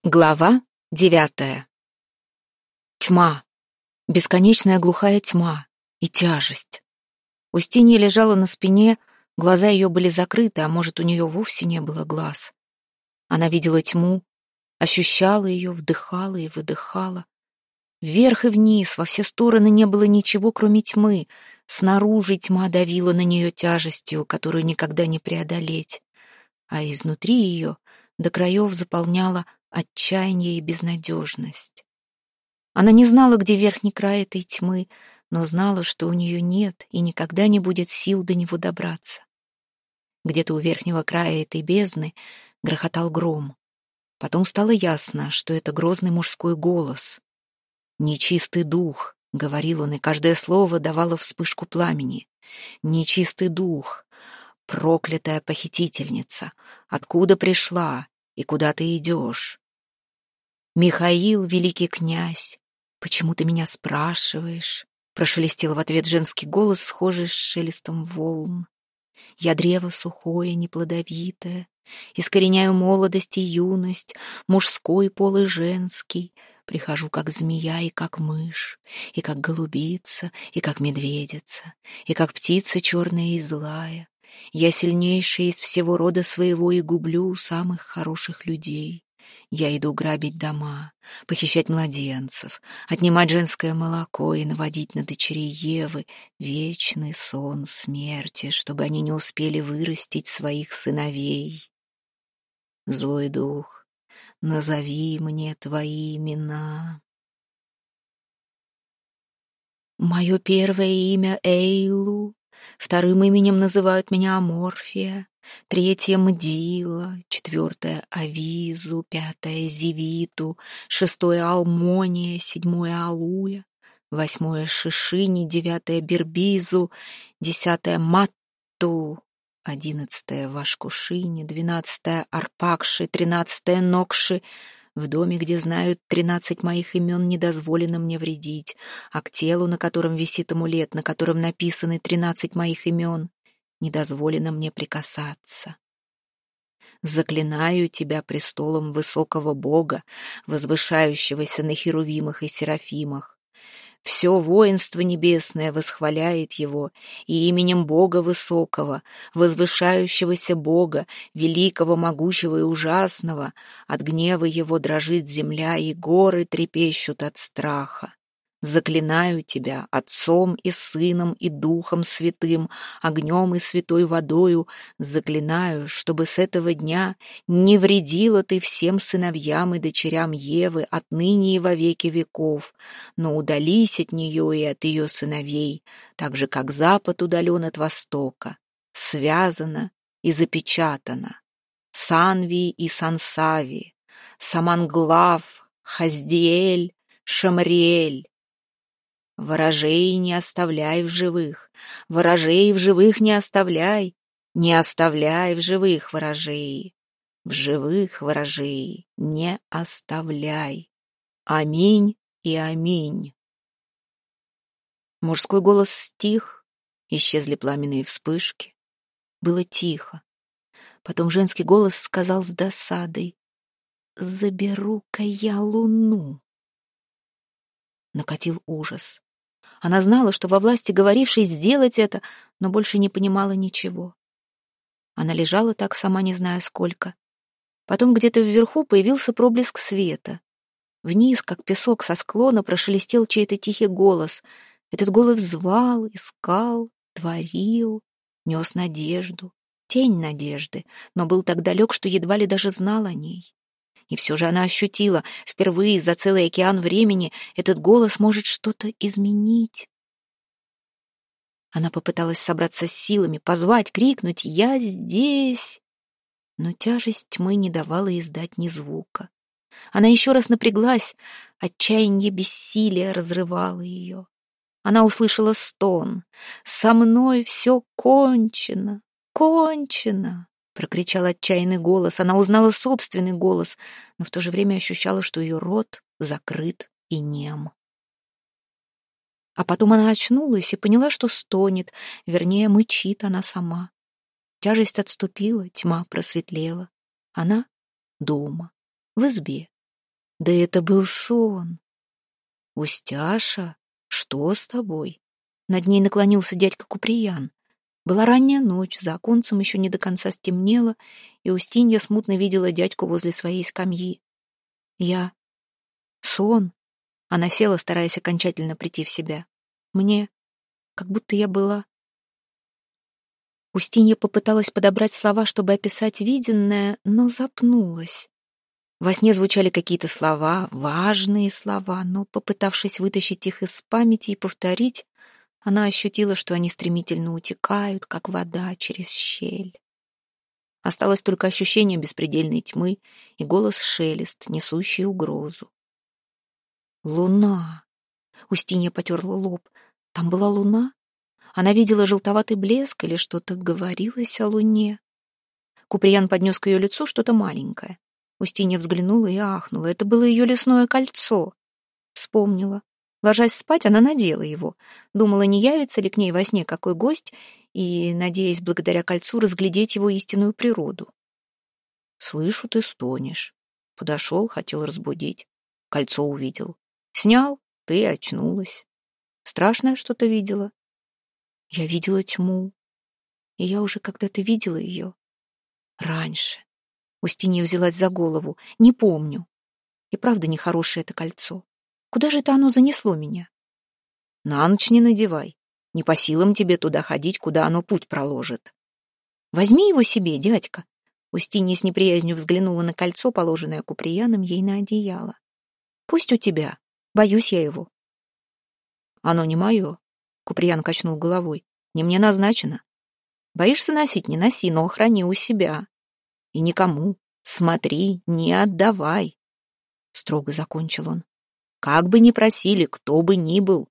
Глава 9. Тьма. Бесконечная глухая тьма и тяжесть. Устинья лежала на спине, глаза ее были закрыты, а может, у нее вовсе не было глаз. Она видела тьму, ощущала ее, вдыхала и выдыхала. Вверх и вниз, во все стороны не было ничего, кроме тьмы. Снаружи тьма давила на нее тяжестью, которую никогда не преодолеть. А изнутри ее до краев заполняла отчаяние и безнадежность. Она не знала, где верхний край этой тьмы, но знала, что у нее нет и никогда не будет сил до него добраться. Где-то у верхнего края этой бездны грохотал гром. Потом стало ясно, что это грозный мужской голос. «Нечистый дух», — говорил он, и каждое слово давало вспышку пламени. «Нечистый дух, проклятая похитительница, откуда пришла и куда ты идешь? Михаил, великий князь, почему ты меня спрашиваешь?» Прошелестел в ответ женский голос, схожий с шелестом волн. «Я древо сухое, неплодовитое, искореняю молодость и юность, мужской пол и женский, прихожу как змея и как мышь, и как голубица, и как медведица, и как птица черная и злая. Я сильнейшая из всего рода своего и гублю самых хороших людей. Я иду грабить дома, похищать младенцев, отнимать женское молоко и наводить на дочерей Евы вечный сон смерти, чтобы они не успели вырастить своих сыновей. Злой дух, назови мне твои имена». Мое первое имя Эйлу, вторым именем называют меня Аморфия, третье — Мдила, четвертое — Авизу, пятое — Зевиту, шестое — Алмония, седьмое — Алуя, восьмое — Шишини, девятое — Бербизу, десятое — Матту, одиннадцатое — Вашкушини, двенадцатое — Арпакши, тринадцатое — Нокши. В доме, где знают 13 моих имен, не дозволено мне вредить, а к телу, на котором висит амулет, на котором написаны 13 моих имен, не дозволено мне прикасаться. Заклинаю тебя престолом высокого Бога, возвышающегося на херувимах и серафимах. Все воинство небесное восхваляет его, и именем Бога Высокого, возвышающегося Бога, великого, могучего и ужасного, от гнева его дрожит земля, и горы трепещут от страха. Заклинаю тебя Отцом и Сыном и Духом Святым, огнем и святой водою, заклинаю, чтобы с этого дня не вредила ты всем сыновьям и дочерям Евы отныне и во веки веков, но удались от нее и от ее сыновей, так же, как Запад удален от Востока, связано и запечатано. Санви и Сансави, Саманглав, Хаздиэль, Шамриэль. Ворожей не оставляй в живых, ворожей в живых не оставляй в живых ворожей, в живых ворожей не оставляй. Аминь и аминь. Мужской голос стих, исчезли пламенные вспышки. Было тихо. Потом женский голос сказал с досадой: «Заберу-ка я луну». Накатил ужас. Она знала, что во власти говорившей сделать это, но больше не понимала ничего. Она лежала так, сама не зная сколько. Потом где-то вверху появился проблеск света. Вниз, как песок со склона, прошелестел чей-то тихий голос. Этот голос звал, искал, творил, нес надежду, тень надежды, но был так далек, что едва ли даже знал о ней. И все же она ощутила, впервые за целый океан времени этот голос может что-то изменить. Она попыталась собраться с силами, позвать, крикнуть «Я здесь!», но тяжесть тьмы не давала издать ни звука. Она еще раз напряглась, отчаяние бессилия разрывало ее. Она услышала стон: «Со мной все кончено, кончено!» Прокричал отчаянный голос. Она узнала собственный голос, но в то же время ощущала, что ее рот закрыт и нем. А потом она очнулась и поняла, что стонет, вернее, мычит она сама. Тяжесть отступила, тьма просветлела. Она дома, в избе, Да это был сон. Устяша, что с тобой? Над ней наклонился дядька Куприян. Была ранняя ночь, за оконцем еще не до конца стемнело, и Устинья смутно видела дядьку возле своей скамьи. Я. Сон. Она села, стараясь окончательно прийти в себя. Мне. Как будто я была. Устинья попыталась подобрать слова, чтобы описать виденное, но запнулась. Во сне звучали какие-то слова, важные слова, но, попытавшись вытащить их из памяти и повторить, она ощутила, что они стремительно утекают, как вода через щель. Осталось только ощущение беспредельной тьмы и голос-шелест, несущий угрозу. Луна. Устинья потерла лоб. Там была луна? Она видела желтоватый блеск или что-то говорилось о луне? Куприян поднес к ее лицу что-то маленькое. Устинья взглянула и ахнула. Это было ее лесное кольцо. Вспомнила. Ложась спать, она надела его. Думала, не явится ли к ней во сне какой гость, и, надеясь благодаря кольцу, разглядеть его истинную природу. «Слышу, ты стонешь». Подошел, хотел разбудить. Кольцо увидел. Снял, ты очнулась. Страшное что-то видела? Я видела тьму. И я уже когда-то видела ее. Раньше. Устинья взялась за голову. Не помню. И правда нехорошее это кольцо. Куда же это оно занесло меня? На ночь не надевай. Не по силам тебе туда ходить, куда оно путь проложит. Возьми его себе, дядька. Устинья с неприязнью взглянула на кольцо, положенное Куприяном ей на одеяло. Пусть у тебя. Боюсь я его. Оно не мое. Куприян качнул головой. Не мне назначено. Боишься носить, не носи, но храни у себя. И никому. Смотри, не отдавай. Строго закончил он. Как бы ни просили, кто бы ни был.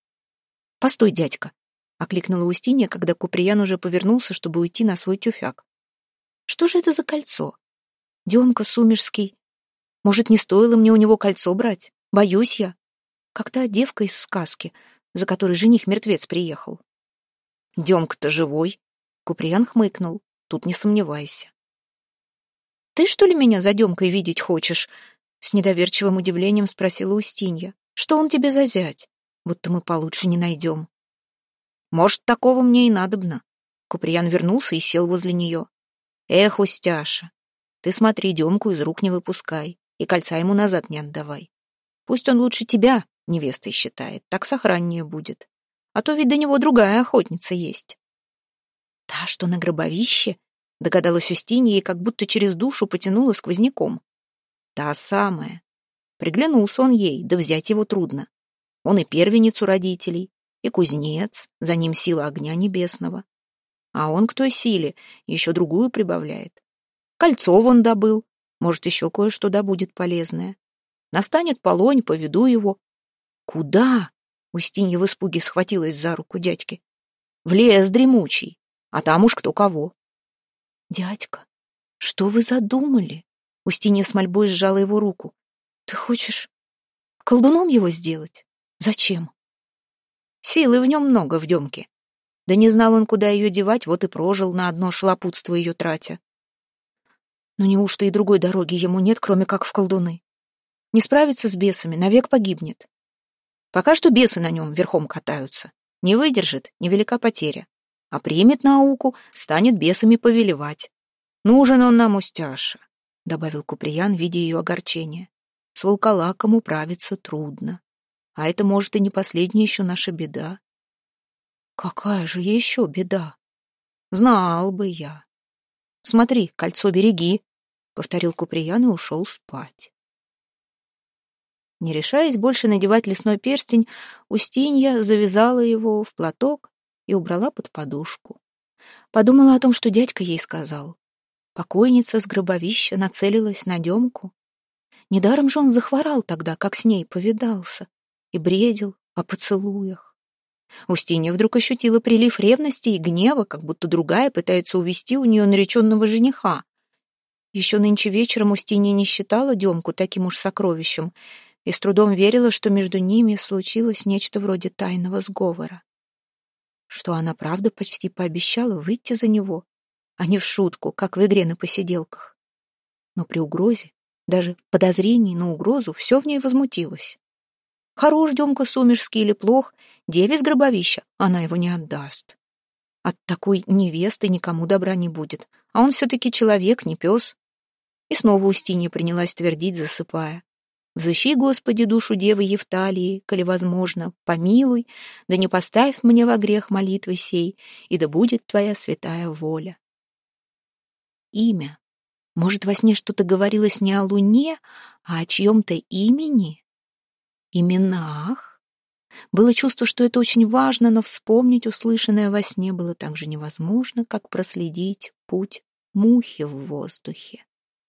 Постой, дядька, окликнула Устинья, когда Куприян уже повернулся, чтобы уйти на свой тюфяк. Что же это за кольцо? Демка Сумерский. Может, не стоило мне у него кольцо брать? Боюсь я. Как та девка из сказки, за которой жених-мертвец приехал. Демка-то живой. Куприян хмыкнул. Тут не сомневайся. Ты, что ли, меня за Демкой видеть хочешь? С недоверчивым удивлением спросила Устинья. Что он тебе за зять? Будто мы получше не найдем. Может, такого мне и надобно. Куприян вернулся и сел возле нее. Эх, Устяша, ты смотри, Демку из рук не выпускай и кольца ему назад не отдавай. Пусть он лучше тебя невестой считает, так сохраннее будет. А то ведь до него другая охотница есть. Та, что на гробовище, догадалась Устинья и как будто через душу потянула сквозняком. Та самая. Приглянулся он ей, да взять его трудно. Он и первенец у родителей, и кузнец, за ним сила огня небесного. А он к той силе еще другую прибавляет. Кольцо вон добыл, может, еще кое-что добудет полезное. Настанет полонь, поведу его. Куда? Устинья в испуге схватилась за руку дядьки. В лес дремучий, а там уж кто кого. Дядька, что вы задумали? Устинья с мольбой сжала его руку. Ты хочешь колдуном его сделать? Зачем? Силы в нем много, в Демке. Да не знал он, куда ее девать, вот и прожил на одно шалопутство ее тратя. Но неужто и другой дороги ему нет, кроме как в колдуны? Не справится с бесами, навек погибнет. Пока что бесы на нем верхом катаются. Не выдержит, невелика потеря. А примет науку, станет бесами повелевать. Нужен он нам, Устяша, добавил Куприян, видя ее огорчение. С волколаком управиться трудно. А это, может, и не последняя еще наша беда. Какая же еще беда? Знал бы я. Смотри, кольцо береги, повторил Куприян и ушел спать. Не решаясь больше надевать лесной перстень, Устинья завязала его в платок и убрала под подушку. Подумала о том, что дядька ей сказал. Покойница с гробовища нацелилась на Демку. Недаром же он захворал тогда, как с ней повидался, и бредил о поцелуях. Устинья вдруг ощутила прилив ревности и гнева, как будто другая пытается увести у нее нареченного жениха. Еще нынче вечером Устинья не считала Демку таким уж сокровищем и с трудом верила, что между ними случилось нечто вроде тайного сговора. Что она, правда, почти пообещала выйти за него, а не в шутку, как в игре на посиделках. Но при угрозе Даже в подозрении на угрозу все в ней возмутилось. Хорош Демка Сумерский или плох, деве с гробовища она его не отдаст. От такой невесты никому добра не будет, а он все-таки человек, не пес. И снова Устинья принялась твердить, засыпая. «Взыщи, Господи, душу девы Евталии, коли возможно, помилуй, да не поставь мне во грех молитвы сей, и да будет твоя святая воля». Имя. Может, во сне что-то говорилось не о луне, а о чьем-то имени? Именах? Было чувство, что это очень важно, но вспомнить услышанное во сне было так же невозможно, как проследить путь мухи в воздухе.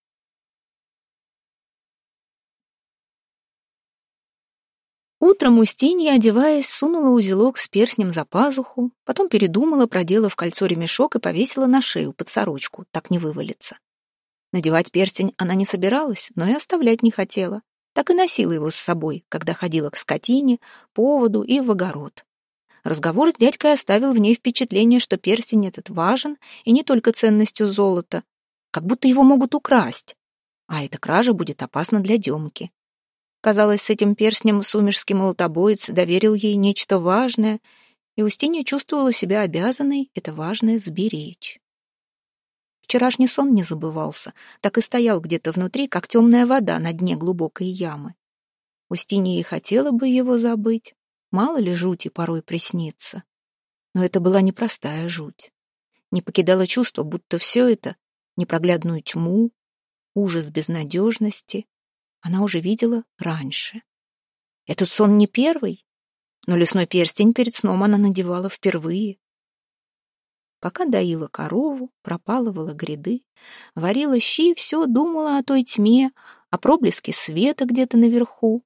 Утром Устинья, одеваясь, сунула узелок с перстнем за пазуху, потом передумала, продела в кольцо ремешок и повесила на шею под сорочку, так не вывалится. Надевать перстень она не собиралась, но и оставлять не хотела. Так и носила его с собой, когда ходила к скотине, поводу и в огород. Разговор с дядькой оставил в ней впечатление, что перстень этот важен и не только ценностью золота, как будто его могут украсть, а эта кража будет опасна для Демки. Казалось, с этим перстнем сумерский молотобоец доверил ей нечто важное, и Устинья чувствовала себя обязанной это важное сберечь. Вчерашний сон не забывался, так и стоял где-то внутри, как темная вода на дне глубокой ямы. Устинья и хотела бы его забыть, мало ли жути порой приснится. Но это была непростая жуть. Не покидало чувство, будто все это, непроглядную тьму, ужас безнадежности, она уже видела раньше. Этот сон не первый, но лесной перстень перед сном она надевала впервые. Пока доила корову, пропалывала гряды, варила щи, все думала о той тьме, о проблеске света где-то наверху.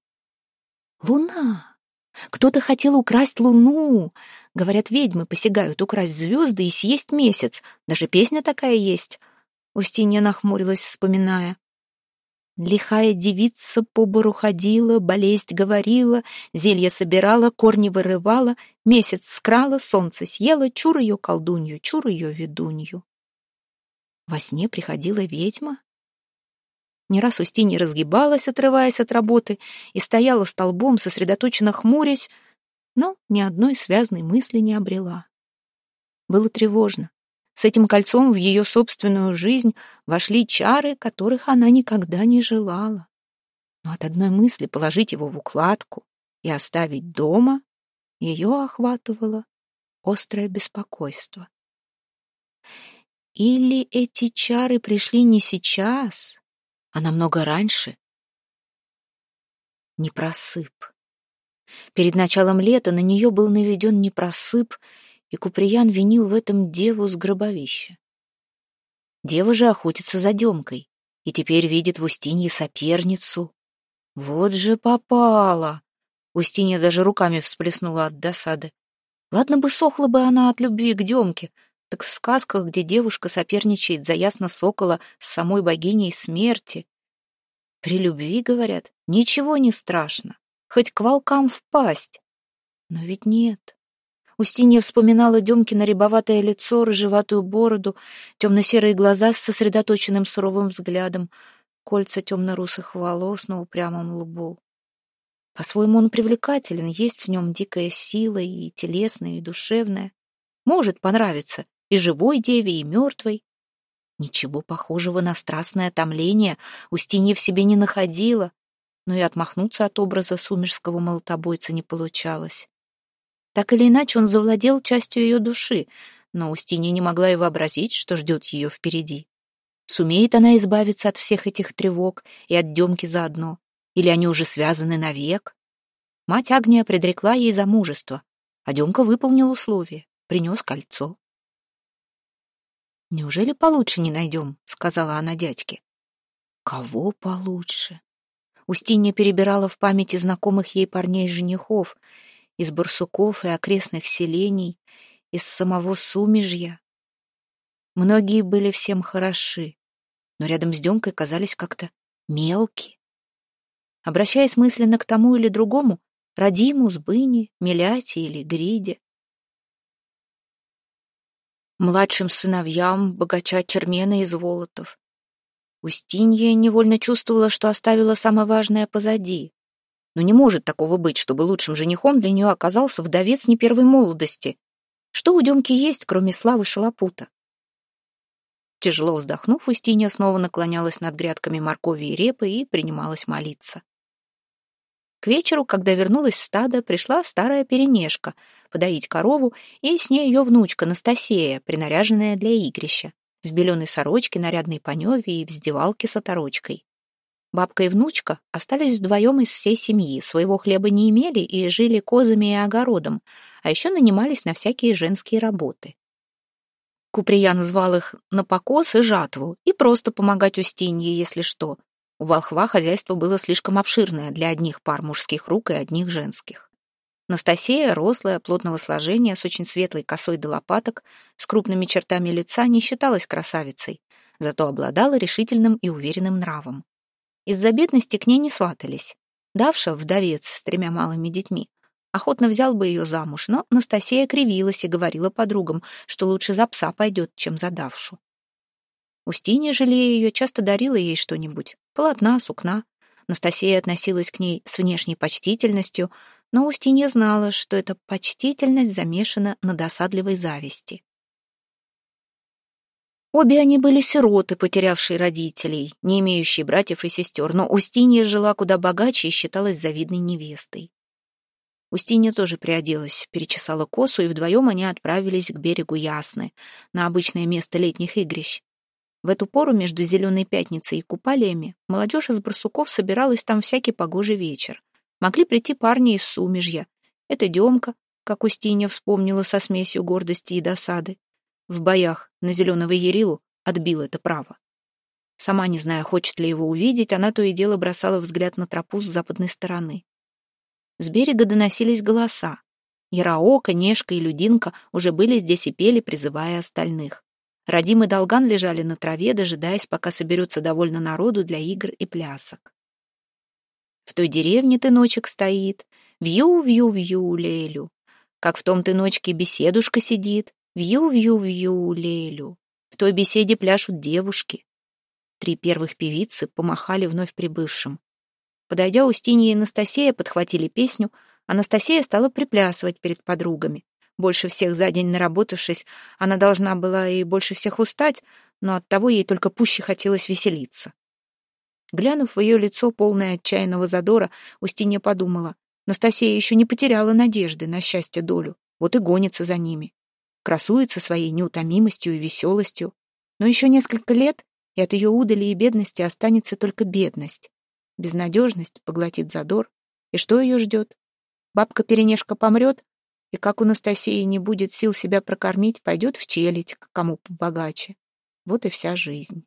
Луна! Кто-то хотел украсть луну. Говорят, ведьмы посягают украсть звезды и съесть месяц. Даже песня такая есть. Устинья нахмурилась, вспоминая. Лихая девица по бору ходила, болезнь говорила, зелье собирала, корни вырывала, месяц скрала, солнце съела, чур ее колдунью, чур ее ведунью. Во сне приходила ведьма? Не раз Устинья разгибалась, отрываясь от работы, и стояла столбом, сосредоточенно хмурясь, но ни одной связной мысли не обрела. Было тревожно. С этим кольцом в ее собственную жизнь вошли чары, которых она никогда не желала. Но от одной мысли положить его в укладку и оставить дома ее охватывало острое беспокойство. Или эти чары пришли не сейчас, а намного раньше? Непросып. Перед началом лета на нее был наведен непросып, и Куприян винил в этом деву с гробовища. Дева же охотится за Демкой, и теперь видит в Устинье соперницу. Вот же попала! Устинья даже руками всплеснула от досады. Ладно бы сохла бы она от любви к Демке, так в сказках, где девушка соперничает за Ясно-Сокола с самой богиней смерти. При любви, говорят, ничего не страшно, хоть к волкам впасть. Но ведь нет. Устинья вспоминала Демкино рябоватое лицо, рыжеватую бороду, темно-серые глаза с сосредоточенным суровым взглядом, кольца темно-русых волос на упрямом лбу. По-своему он привлекателен, есть в нем дикая сила и телесная, и душевная. Может понравиться и живой деве, и мертвой. Ничего похожего на страстное томление Устинья в себе не находила, но и отмахнуться от образа сумерского молотобойца не получалось. Так или иначе он завладел частью ее души, но Устинья не могла и вообразить, что ждет ее впереди. Сумеет она избавиться от всех этих тревог и от Демки заодно, или они уже связаны навек? Мать Агния предрекла ей замужество, а Демка выполнил условие, принес кольцо. «Неужели получше не найдем?» — сказала она дядьке. «Кого получше?» Устинья перебирала в памяти знакомых ей парней-женихов из барсуков и окрестных селений, из самого Сумежья. Многие были всем хороши, но рядом с Демкой казались как-то мелкие. Обращаясь мысленно к тому или другому, Радиму, Сбыне, Миляте или Гриде, младшим сыновьям богача Чермена из Волотов, Устинья невольно чувствовала, что оставила самое важное позади. Но не может такого быть, чтобы лучшим женихом для нее оказался вдовец не первой молодости. Что у Демки есть, кроме славы шалопута? Тяжело вздохнув, Устинья снова наклонялась над грядками моркови и репы и принималась молиться. К вечеру, когда вернулась стадо, пришла старая перенешка подоить корову, и с ней ее внучка Настасея, принаряженная для игрища, в беленой сорочке, нарядной паневе и вздевалке с оторочкой. Бабка и внучка остались вдвоем из всей семьи, своего хлеба не имели и жили козами и огородом, а еще нанимались на всякие женские работы. Куприян звал их на покос и жатву, и просто помогать Устинье, если что. У волхва хозяйство было слишком обширное для одних пар мужских рук и одних женских. Настасея, рослая, плотного сложения, с очень светлой косой до лопаток, с крупными чертами лица, не считалась красавицей, зато обладала решительным и уверенным нравом. Из-за бедности к ней не сватались. Давша, вдовец с 3 малыми детьми, охотно взял бы ее замуж, но Настасея кривилась и говорила подругам, что лучше за пса пойдет, чем за Давшу. Устинья, жалея ее, часто дарила ей что-нибудь — полотна, сукна. Настасея относилась к ней с внешней почтительностью, но Устинья знала, что эта почтительность замешана на досадливой зависти. Обе они были сироты, потерявшие родителей, не имеющие братьев и сестер, но Устинья жила куда богаче и считалась завидной невестой. Устинья тоже приоделась, перечесала косу, и вдвоем они отправились к берегу Ясны, на обычное место летних игрищ. В эту пору между Зеленой Пятницей и Купалиями молодежь из Барсуков собиралась там всякий погожий вечер. Могли прийти парни из Сумежья. Это Демка, как Устинья вспомнила со смесью гордости и досады. В боях на Зеленого Ярилу отбил это право. Сама не зная, хочет ли его увидеть, она то и дело бросала взгляд на тропу с западной стороны. С берега доносились голоса. Яраока, Нешка и Людинка уже были здесь и пели, призывая остальных. Радим и Долган лежали на траве, дожидаясь, пока соберется довольно народу для игр и плясок. В той деревне тыночек стоит, вью-вью-вью, лелю. Как в том тыночке беседушка сидит, вью-вью-вью, лелю. В той беседе пляшут девушки. 3 первых певицы помахали вновь прибывшим. Подойдя, Устинья и Настасея подхватили песню. Анастасия стала приплясывать перед подругами. Больше всех за день наработавшись, она должна была и больше всех устать, но оттого ей только пуще хотелось веселиться. Глянув в ее лицо, полное отчаянного задора, Устинья подумала: Настасия еще не потеряла надежды на счастье долю, вот и гонится за ними. Красуется своей неутомимостью и веселостью. Но еще несколько лет, и от ее удали и бедности останется только бедность. Безнадежность поглотит задор. И что ее ждет? Бабка-перенешка помрет, и как у Настасии не будет сил себя прокормить, пойдет в челядь к кому побогаче. Вот и вся жизнь.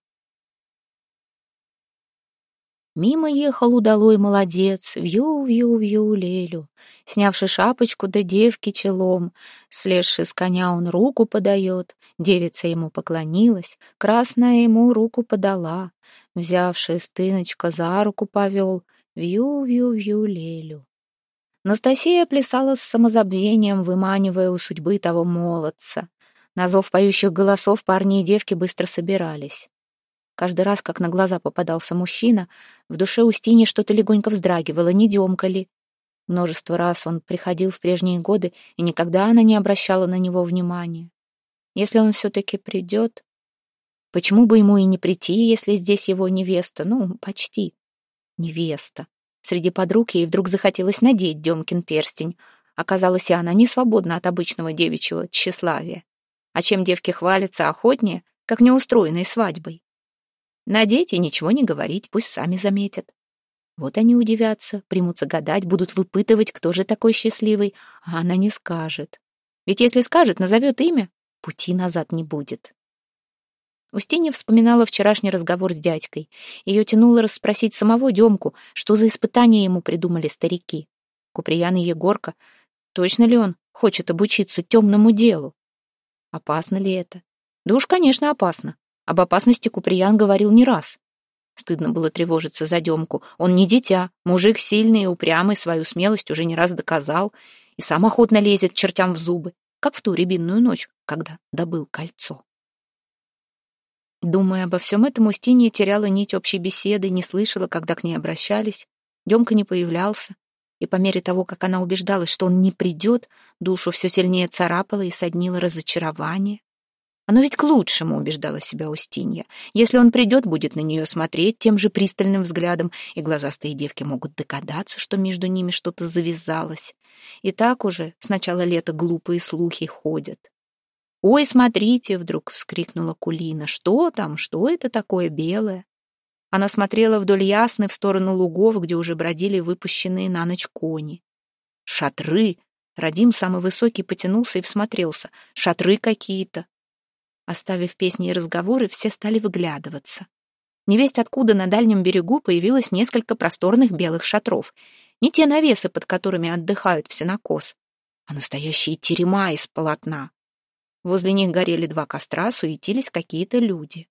Мимо ехал удалой молодец, вью-вью-вью лелю, снявши шапочку да девки челом, слезши с коня он руку подает, девица ему поклонилась, красная ему руку подала, взявши стыночка за руку повел, вью-вью-вью лелю. Настасия плясала с самозабвением, выманивая у судьбы того молодца. На зов поющих голосов парни и девки быстро собирались. Каждый раз, как на глаза попадался мужчина, в душе Устиньи что-то легонько вздрагивало, не Демка ли. Множество раз он приходил в прежние годы, и никогда она не обращала на него внимания. Если он все-таки придет... Почему бы ему и не прийти, если здесь его невеста? Ну, почти. Невеста. Среди подруг ей вдруг захотелось надеть Демкин перстень. Оказалось, и она не свободна от обычного девичьего тщеславия. А чем девки хвалятся охотнее, как неустроенной свадьбой? Надеть и ничего не говорить, пусть сами заметят. Вот они удивятся, примутся гадать, будут выпытывать, кто же такой счастливый, а она не скажет. Ведь если скажет, назовет имя, пути назад не будет. Устинья вспоминала вчерашний разговор с дядькой. Ее тянуло расспросить самого Демку, что за испытания ему придумали старики. Куприян и Егорка, точно ли он хочет обучиться темному делу? Опасно ли это? Да уж, конечно, опасно. Об опасности Куприян говорил не раз. Стыдно было тревожиться за Демку. Он не дитя, мужик сильный и упрямый, свою смелость уже не раз доказал, и сам охотно лезет чертям в зубы, как в ту рябинную ночь, когда добыл кольцо. Думая обо всем этом, Устинья теряла нить общей беседы, не слышала, когда к ней обращались. Демка не появлялся, и по мере того, как она убеждалась, что он не придет, душу все сильнее царапало и соднило разочарование. Оно ведь к лучшему, убеждала себя Устинья. Если он придет, будет на нее смотреть тем же пристальным взглядом, и глазастые девки могут догадаться, что между ними что-то завязалось. И так уже с начала лета глупые слухи ходят. «Ой, смотрите!» — вдруг вскрикнула Кулина. «Что там? Что это такое белое?» Она смотрела вдоль Ясны в сторону лугов, где уже бродили выпущенные на ночь кони. «Шатры!» — Радим, самый высокий, потянулся и всмотрелся. «Шатры какие-то!» Оставив песни и разговоры, все стали выглядываться. Невесть откуда на дальнем берегу появилось несколько просторных белых шатров. Не те навесы, под которыми отдыхают в сенокос, а настоящие терема из полотна. Возле них горели 2 костра, суетились какие-то люди.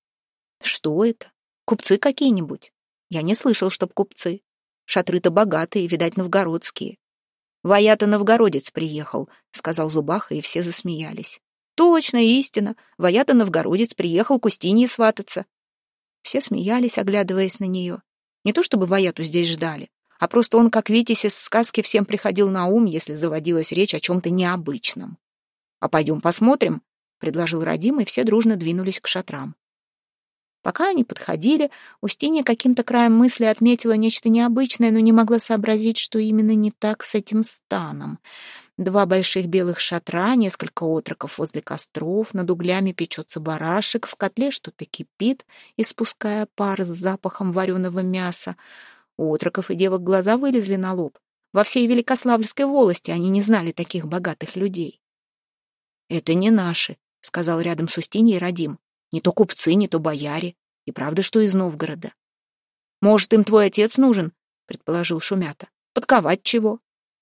Что это? Купцы какие-нибудь? Я не слышал, чтоб купцы. Шатры-то богатые, видать, новгородские. «Ваята новгородец приехал», — сказал Зубаха, и все засмеялись. «Точно, истина. Ваята новгородец приехал к Устинье свататься». Все смеялись, оглядываясь на нее. Не то чтобы Ваяту здесь ждали, а просто он, как Витязь из сказки, всем приходил на ум, если заводилась речь о чем-то необычном. «А пойдем посмотрим», — предложил Радим, и все дружно двинулись к шатрам. Пока они подходили, Устинья каким-то краем мысли отметила нечто необычное, но не могла сообразить, что именно не так с этим станом. 2 больших белых шатра, несколько отроков возле костров, над углями печется барашек, в котле что-то кипит, испуская пар с запахом вареного мяса. У отроков и девок глаза вылезли на лоб. Во всей Великославльской волости они не знали таких богатых людей. «Это не наши», — сказал рядом с Устиньей Радим. «Не то купцы, не то бояре. И правда, что из Новгорода». «Может, им твой отец нужен?» — предположил Шумята. «Подковать чего?»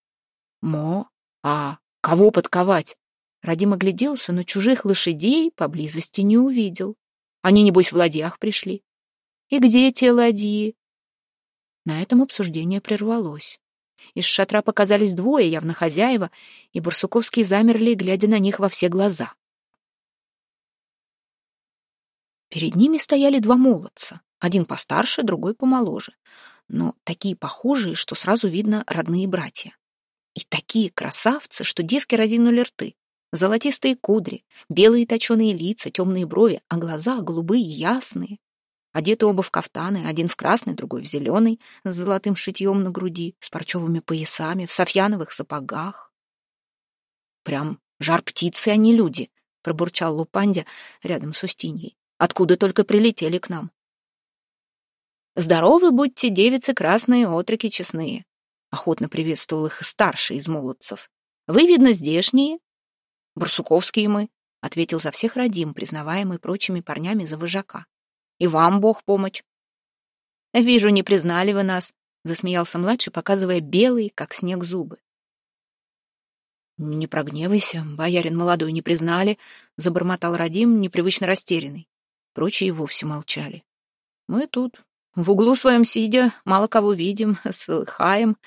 «А кого подковать?» Радим огляделся, но чужих лошадей поблизости не увидел. Они, небось, в ладьях пришли. «И где те ладьи?» На этом обсуждение прервалось. Из шатра показались 2, явно хозяева, и барсуковские замерли, глядя на них во все глаза. Перед ними стояли 2 молодца, один постарше, другой помоложе, но такие похожие, что сразу видно родные братья. И такие красавцы, что девки разинули рты. Золотистые кудри, белые точеные лица, темные брови, а глаза голубые и ясные. Одеты оба в кафтаны, один в красный, другой в зеленый, с золотым шитьем на груди, с парчевыми поясами, в софьяновых сапогах. «Прям жар-птицы, а не люди», — пробурчал Лупандя рядом с Устиньей. «Откуда только прилетели к нам?» «Здоровы будьте, девицы красные, отроки честные», — охотно приветствовал их и старший из молодцев. «Вы, видно, здешние?» «Барсуковские мы», — ответил за всех Радим, признаваемый прочими парнями за вожака. «И вам Бог помощь». «Вижу, не признали вы нас», — засмеялся младший, показывая белые, как снег, зубы. «Не прогневайся, боярин молодой, не признали», — забормотал Радим, непривычно растерянный. Прочие вовсе молчали. «Мы тут, в углу своем сидя, мало кого видим, слыхаем».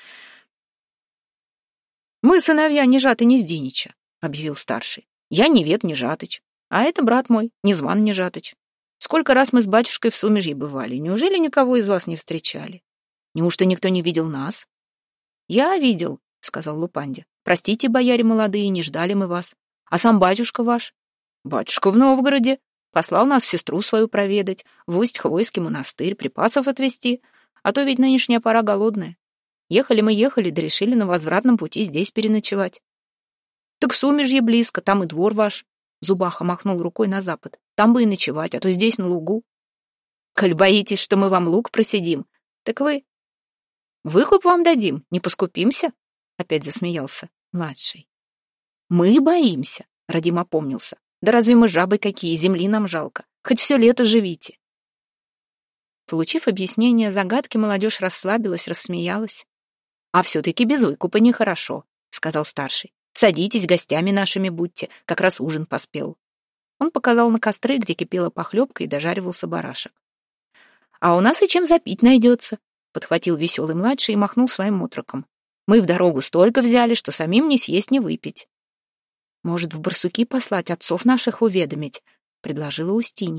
«Мы сыновья Нежаты Нездинича», — объявил старший. «Я Невет Нежатыч, а это брат мой, Незван Нежатыч. Сколько раз мы с батюшкой в Сумежье бывали, неужели никого из вас не встречали? Неужто никто не видел нас?» «Я видел», — сказал Лупандя. «Простите, бояре молодые, не ждали мы вас. А сам батюшка ваш?» «Батюшка в Новгороде. Послал нас сестру свою проведать, в Усть-Хвойский монастырь, припасов отвезти. А то ведь нынешняя пора голодная. Ехали мы, да решили на возвратном пути здесь переночевать». «Так Сумежье близко, там и двор ваш». Зубаха махнул рукой на запад. «Там бы и ночевать, а то здесь на лугу». «Коль боитесь, что мы вам луг просидим, так вы...» «Выкуп вам дадим, не поскупимся?» Опять засмеялся младший. «Мы боимся», — Радим опомнился. «Да разве мы жабы какие, земли нам жалко. Хоть все лето живите». Получив объяснение загадки, молодежь расслабилась, рассмеялась. «А все-таки без выкупа нехорошо», — сказал старший. «Садитесь, гостями нашими будьте, как раз ужин поспел». Он показал на костры, где кипела похлебка и дожаривался барашек. «А у нас и чем запить найдется», — подхватил веселый младший и махнул своим отроком. «Мы в дорогу столько взяли, что самим не съесть, не выпить». «Может, в барсуки послать, отцов наших уведомить?» — предложила Устинья.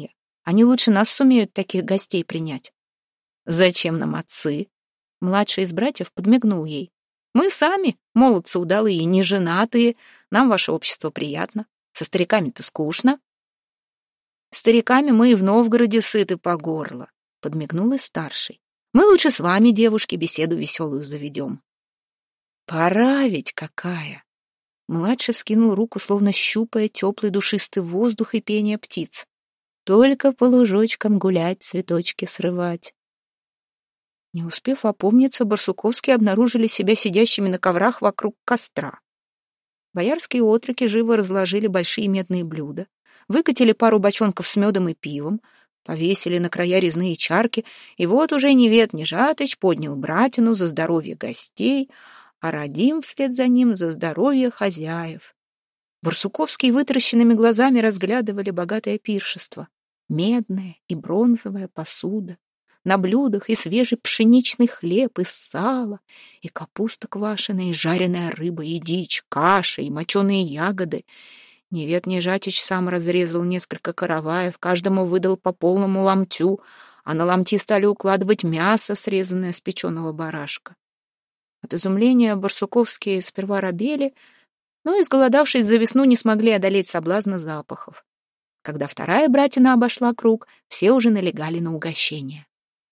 Они лучше нас сумеют таких гостей принять. Зачем нам отцы? Младший из братьев подмигнул ей. Мы сами, молодцы удалые, не женатые. Нам ваше общество приятно. Со стариками-то скучно. Стариками мы и в Новгороде сыты по горло, подмигнул и старший. Мы лучше с вами, девушки, беседу веселую заведем. Пора ведь какая. Младший вскинул руку, словно щупая теплый душистый воздух и пение птиц. Только по лужочкам гулять, цветочки срывать. Не успев опомниться, барсуковские обнаружили себя сидящими на коврах вокруг костра. Боярские отроки живо разложили большие медные блюда, выкатили пару бочонков с медом и пивом, повесили на края резные чарки, и вот уже ни Вет, ни Жатыч поднял братину за здоровье гостей, а Радим вслед за ним за здоровье хозяев. Барсуковские вытаращенными глазами разглядывали богатое пиршество. Медная и бронзовая посуда. На блюдах и свежий пшеничный хлеб, и сало, и капуста квашеная, и жареная рыба, и дичь, каша, и моченые ягоды. Ни Вет, ни Жатич сам разрезал несколько караваев, каждому выдал по полному ломтю, а на ломти стали укладывать мясо, срезанное с печеного барашка. От изумления барсуковские сперва робели, но, изголодавшись за весну, не смогли одолеть соблазна запахов. Когда вторая братина обошла круг, все уже налегали на угощение.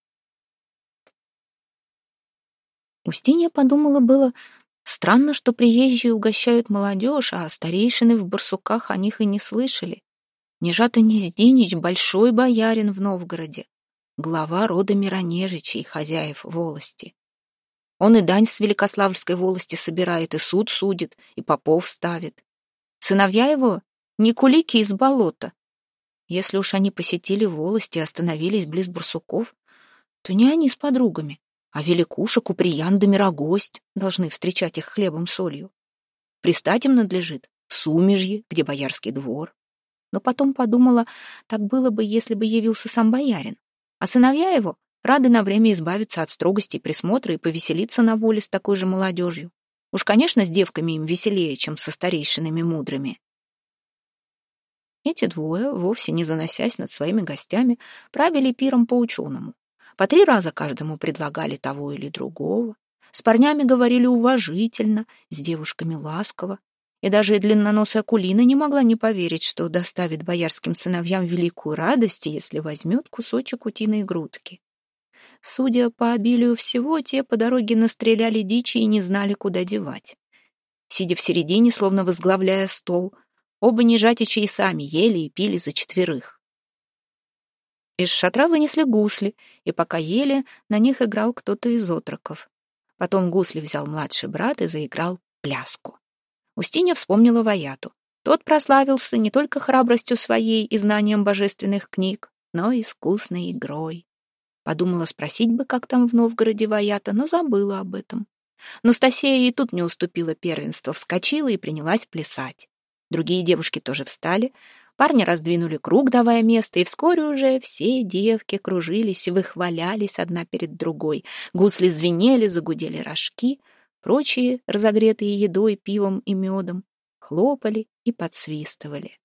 Устинья подумала было, странно, что приезжие угощают молодежь, а старейшины в барсуках о них и не слышали. Нежато Нездинич — большой боярин в Новгороде, глава рода Миронежичей, хозяев волости. Он и дань с Великославльской волости собирает, и суд судит, и попов ставит. Сыновья его — не кулики из болота. Если уж они посетили волости и остановились близ барсуков, то не они с подругами, а Великуша, Куприян да Мирогость должны встречать их хлебом-солью. Пристать им надлежит в Сумежье, где боярский двор. Но потом подумала, так было бы, если бы явился сам боярин, а сыновья его рады на время избавиться от строгости и присмотра и повеселиться на воле с такой же молодежью. Уж, конечно, с девками им веселее, чем со старейшинами мудрыми. Эти двое, вовсе не заносясь над своими гостями, правили пиром по-ученому. По 3 раза каждому предлагали того или другого. С парнями говорили уважительно, с девушками ласково. И даже длинноносая Акулина не могла не поверить, что доставит боярским сыновьям великую радость, если возьмет кусочек утиной грудки. Судя по обилию всего, те по дороге настреляли дичи и не знали, куда девать. Сидя в середине, словно возглавляя стол, оба Нежатичи и сами ели и пили за 4. Из шатра вынесли гусли, и пока ели, на них играл кто-то из отроков. Потом гусли взял младший брат и заиграл пляску. Устинья вспомнила Ваяту. Тот прославился не только храбростью своей и знанием божественных книг, но и искусной игрой. Подумала спросить бы, как там в Новгороде Ваята, но забыла об этом. Настасья и тут не уступила первенство, вскочила и принялась плясать. Другие девушки тоже встали. Парни раздвинули круг, давая место, и вскоре уже все девки кружились и выхвалялись одна перед другой. Гусли звенели, загудели рожки, прочие, разогретые едой, пивом и медом, хлопали и подсвистывали.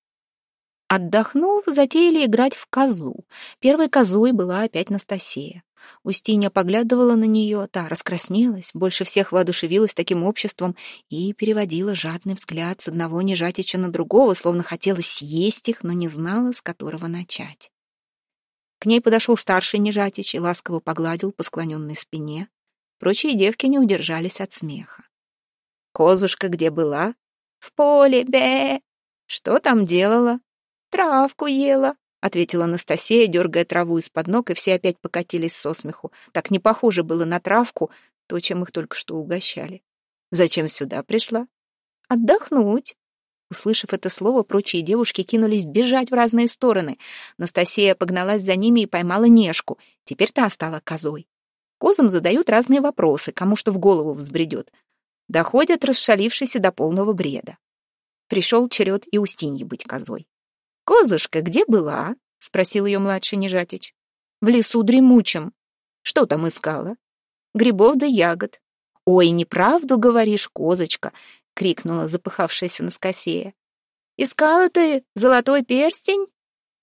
Отдохнув, затеяли играть в козу. Первой козой была опять Настасья. Устинья поглядывала на нее, та раскраснелась, больше всех воодушевилась таким обществом и переводила жадный взгляд с одного Нежатича на другого, словно хотела съесть их, но не знала, с которого начать. К ней подошел старший Нежатич и ласково погладил по склоненной спине. Прочие девки не удержались от смеха. «Козушка где была?» «В поле, бе!» «Что там делала?» «Травку ела», — ответила Анастасия, дергая траву из-под ног, и все опять покатились со смеху. Так не похоже было на травку, то, чем их только что угощали. «Зачем сюда пришла?» «Отдохнуть». Услышав это слово, прочие девушки кинулись бежать в разные стороны. Анастасия погналась за ними и поймала Нежку. Теперь та стала козой. Козам задают разные вопросы, кому что в голову взбредет. Доходят, расшалившиеся до полного бреда. Пришел черед и Устиньи быть козой. «Козушка, где была?» — спросил ее младший Нежатич. «В лесу дремучем». «Что там искала?» «Грибов да ягод». «Ой, неправду говоришь, козочка!» — крикнула запыхавшаяся Настасия. «Искала ты золотой перстень?»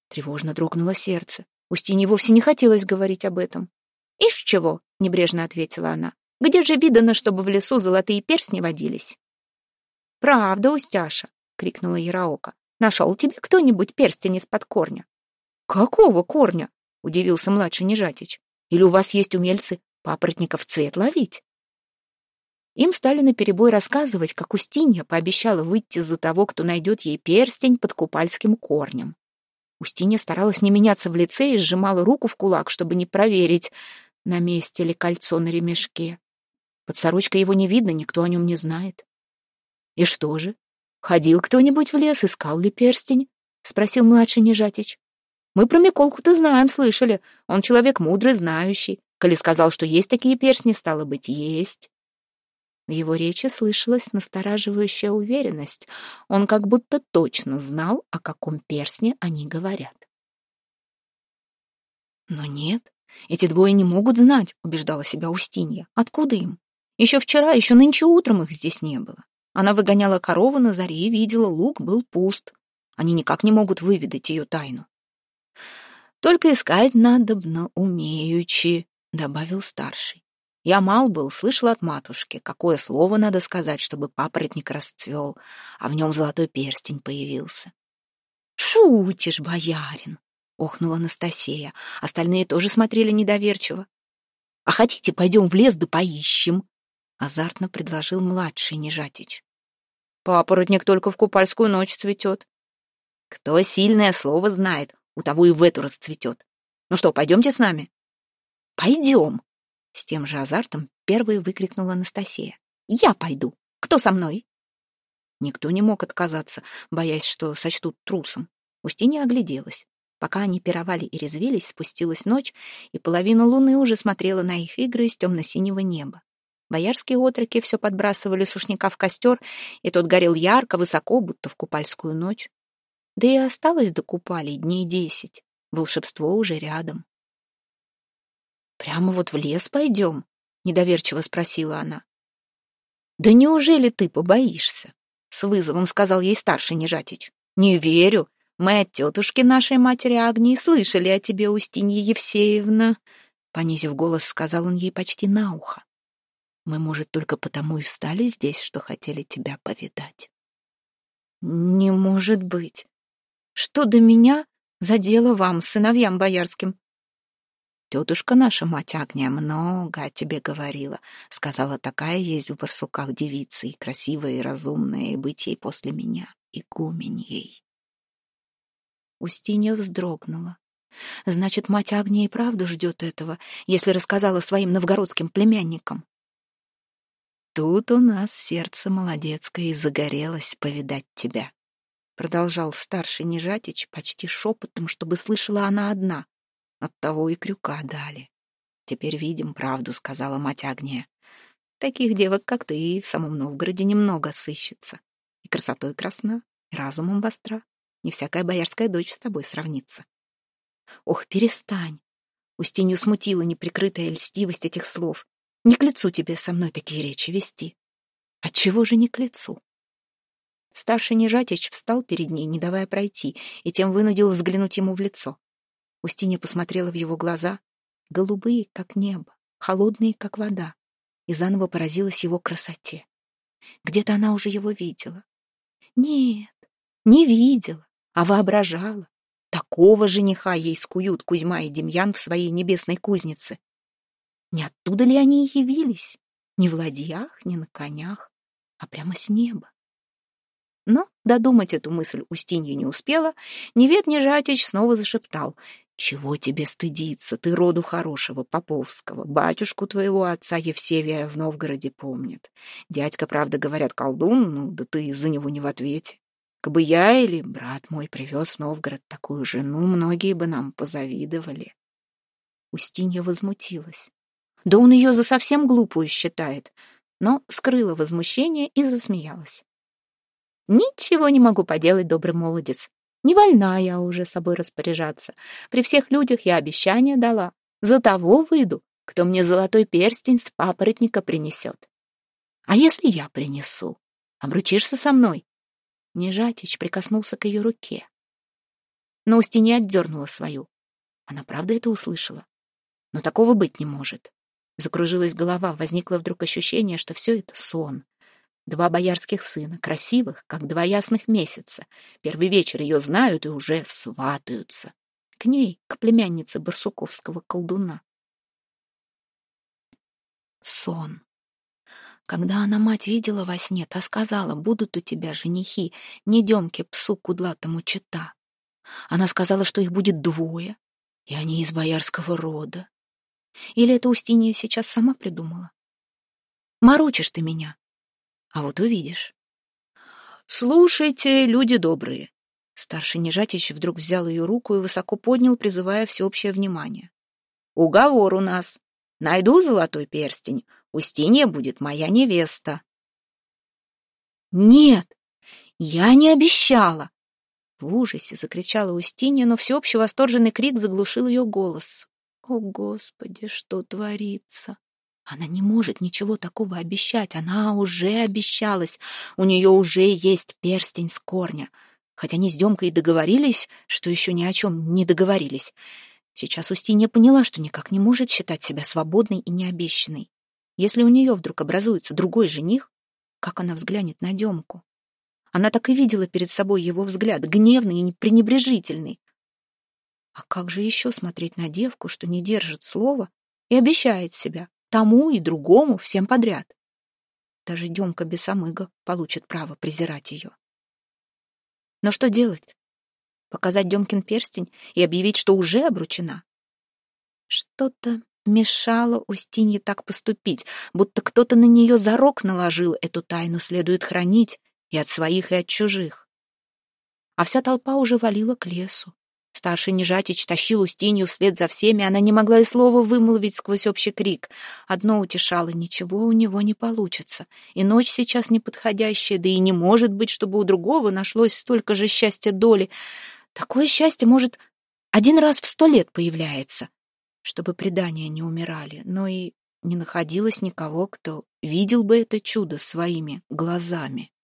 Тревожно дрогнуло сердце. Устинье вовсе не хотелось говорить об этом. «Ишь чего!» — небрежно ответила она. «Где же видано, чтобы в лесу золотые перстни водились?» «Правда, Устяша!» — крикнула Яраока. «Нашел тебе кто-нибудь перстень из-под корня?» «Какого корня?» — удивился младший Нежатич. «Или у вас есть умельцы папоротников цвет ловить?» Им стали наперебой рассказывать, как Устинья пообещала выйти за того, кто найдет ей перстень под купальским корнем. Устинья старалась не меняться в лице и сжимала руку в кулак, чтобы не проверить, на месте ли кольцо на ремешке. Под сорочкой его не видно, никто о нем не знает. «И что же? Ходил кто-нибудь в лес, искал ли перстень?» — спросил младший Нежатич. «Мы про Миколку-то знаем, слышали. Он человек мудрый, знающий. Коли сказал, что есть такие перстни, стало быть, есть». В его речи слышалась настораживающая уверенность. Он как будто точно знал, о каком перстне они говорят. «Но нет, эти двое не могут знать», — убеждала себя Устинья. «Откуда им? Еще вчера, еще нынче утром их здесь не было. Она выгоняла корову на заре и видела, луг был пуст. Они никак не могут выведать ее тайну». «Только искать надобно умеючи», — добавил старший. «Я мал был, слышал от матушки, какое слово надо сказать, чтобы папоротник расцвел, а в нем золотой перстень появился». «Шутишь, боярин!» — охнула Анастасия. Остальные тоже смотрели недоверчиво. «А хотите, пойдем в лес да поищем?» — азартно предложил младший Нежатич. «Папоротник только в купальскую ночь цветет. Кто сильное слово знает, у того и в эту расцветет. Ну что, пойдемте с нами?» «Пойдем!» — с тем же азартом первой выкрикнула Анастасия. «Я пойду. Кто со мной?» Никто не мог отказаться, боясь, что сочтут трусом. Устинья огляделась. Пока они пировали и резвились, спустилась ночь, и половина луны уже смотрела на их игры из темно-синего неба. Боярские отроки все подбрасывали сушняка в костер, и тот горел ярко, высоко, будто в купальскую ночь. Да и осталось до купали дней 10. Волшебство уже рядом. «Прямо вот в лес пойдем?» — недоверчиво спросила она. «Да неужели ты побоишься?» — с вызовом сказал ей старший Нежатич. «Не верю. Мы от тетушки нашей матери Агнии слышали о тебе, Устинья Евсеевна», — понизив голос, сказал он ей почти на ухо. «Мы, может, только потому и встали здесь, что хотели тебя повидать». «Не может быть. Что до меня задело вам, сыновьям боярским?» «Тетушка наша, мать Агния, много о тебе говорила. Сказала, такая есть в барсуках девица, и красивая, и разумная, и быть ей после меня, игуменьей». Устинья вздрогнула. Значит, мать Агния и правду ждет этого, если рассказала своим новгородским племянникам. «Тут у нас сердце молодецкое и загорелось повидать тебя», — продолжал старший Нежатич почти шепотом, чтобы слышала она одна. Оттого и крюка дали. «Теперь видим правду», — сказала мать Агния. «Таких девок, как ты, и в самом Новгороде немного сыщется. И красотой красна, и разумом востра. Не всякая боярская дочь с тобой сравнится». «Ох, перестань!» Устинью смутила неприкрытая льстивость этих слов. «Не к лицу тебе со мной такие речи вести». «Отчего же не к лицу?» Старший Нежатич встал перед ней, не давая пройти, и тем вынудил взглянуть ему в лицо. Устинья посмотрела в его глаза, голубые, как небо, холодные, как вода, и заново поразилась его красоте. Где-то она уже его видела. Нет, не видела, а воображала. Такого жениха ей скуют Кузьма и Демьян в своей небесной кузнице. Не оттуда ли они и явились? Не в ладьях, не на конях, а прямо с неба. Но додумать эту мысль Устинья не успела. Невед Нежатич снова зашептал: «Чего тебе стыдиться? Ты роду хорошего, поповского. Батюшку твоего отца Евсевия в Новгороде помнит. Дядька, правда, говорят, колдун, ну да ты из-за него не в ответе. Кабы я или брат мой привез в Новгород такую жену, многие бы нам позавидовали». Устинья возмутилась. Да он ее за совсем глупую считает, но скрыла возмущение и засмеялась. «Ничего не могу поделать, добрый молодец. Не вольна я уже собой распоряжаться. При всех людях я обещание дала. За того выйду, кто мне золотой перстень с папоротника принесет. А если я принесу? Обручишься со мной?» Нежатич прикоснулся к ее руке. но Устинья отдернула свою. Она правда это услышала? Но такого быть не может. Закружилась голова, возникло вдруг ощущение, что все это сон. 2 боярских сына, красивых, как 2 ясных месяца. Первый вечер ее знают и уже сватаются. К ней, к племяннице барсуковского колдуна. Сон. Когда она мать видела во сне, та сказала: будут у тебя женихи, не Демке псу кудлатому чета. Она сказала, что их будет 2, и они из боярского рода. Или это Устинья сейчас сама придумала? Морочишь ты меня. А вот увидишь. Слушайте, люди добрые. Старший Нежатич вдруг взял ее руку и высоко поднял, призывая всеобщее внимание. Уговор у нас. Найду золотой перстень, Устинья будет моя невеста. Нет, я не обещала. В ужасе закричала Устинья, но всеобщий восторженный крик заглушил ее голос. О, Господи, что творится? Она не может ничего такого обещать, она уже обещалась, у нее уже есть перстень с корня. Хотя они с Демкой и договорились, что еще ни о чем не договорились. Сейчас Устинья поняла, что никак не может считать себя свободной и необещанной. Если у нее вдруг образуется другой жених, как она взглянет на Демку? Она так и видела перед собой его взгляд, гневный и пренебрежительный. А как же еще смотреть на девку, что не держит слова и обещает себя тому и другому всем подряд? Даже Демка Бесомыга получит право презирать ее. Но что делать? Показать Демкин перстень и объявить, что уже обручена? Что-то мешало Устинье так поступить, будто кто-то на нее зарок наложил, эту тайну следует хранить и от своих, и от чужих. А вся толпа уже валила к лесу. Старший Нежатич тащил Устинью вслед за всеми, она не могла и слова вымолвить сквозь общий крик. Одно утешало: ничего у него не получится, и ночь сейчас неподходящая, да и не может быть, чтобы у другого нашлось столько же счастья доли. Такое счастье, может, 1 раз в 100 лет появляется, чтобы предания не умирали, но и не находилось никого, кто видел бы это чудо своими глазами.